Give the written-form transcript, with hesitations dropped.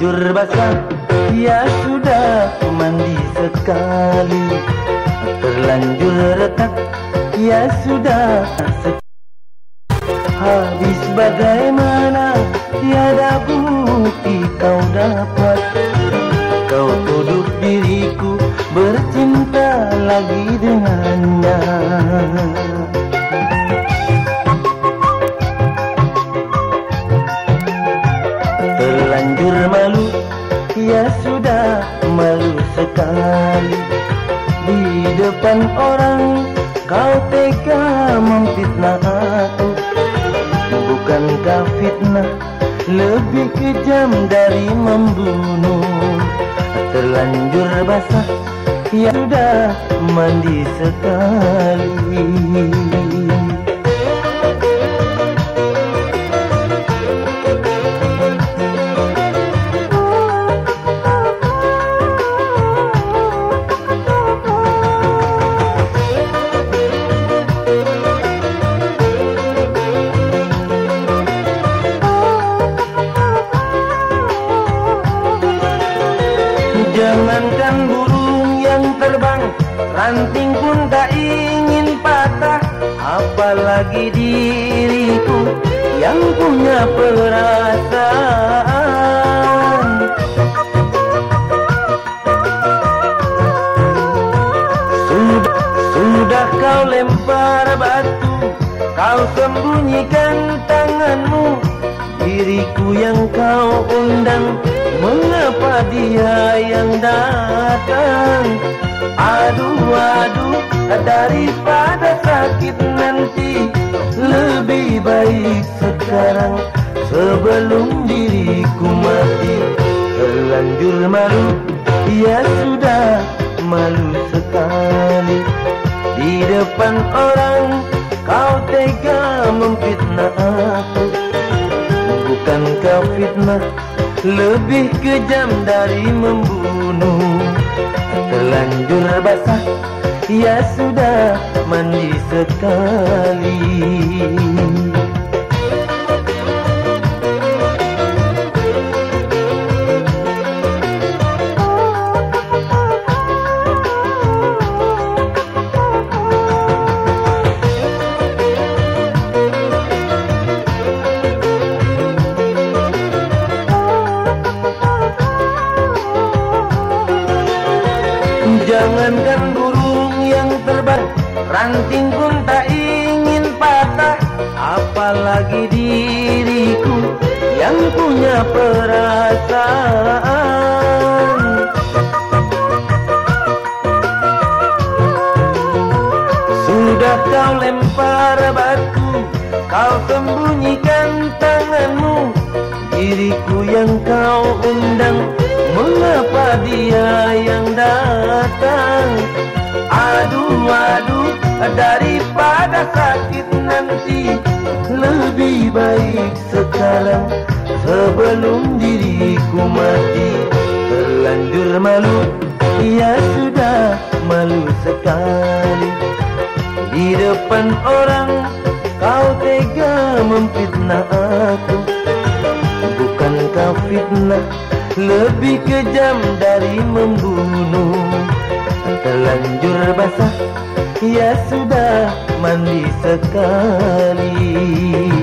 Terlanjur basah, ya sudah mandi sekali. Terlanjur retak, ya sudah habis bagaimana, tiada bukti kau dapat. Kau tuduh diriku bercinta lagi dengannya. Terlanjur malu, ya sudah malu sekali. Di depan orang kau tega memfitnah aku. Bukankah fitnah lebih kejam dari membunuh? Terlanjur basah, ya sudah mandi sekali. Jangankan burung yang terbang, ranting pun tak ingin patah. Apalagi diriku yang punya perasaan. Sudah kau lempar batu, kau sembunyikan tanganmu. Diriku yang kau undang, mengapa dia yang datang? Aduh, aduh, daripada sakit nanti, lebih baik sekarang sebelum diriku mati. Terlanjur malu, ya sudah malu sekali. Di depan orang kau tega memfitnah aku. Bukankah fitnah lebih kejam dari membunuh? Terlanjur basah, ya sudah mandi sekali. Jangankan burung yang terbang, ranting pun tak ingin patah. Apalagi diriku yang punya perasaan. Sudah kau lempar batu, kau sembunyikan tanganmu. Diriku yang kau undang, mengapa dia yang datang? Aduh, aduh, daripada sakit nanti, lebih baik sekarang sebelum diriku mati. Terlanjur malu, ya sudah malu sekali. Di depan orang kau tega memfitnah aku. Bukankah fitnah lebih kejam dari membunuh? Terlanjur basah, ya sudah mandi sekali.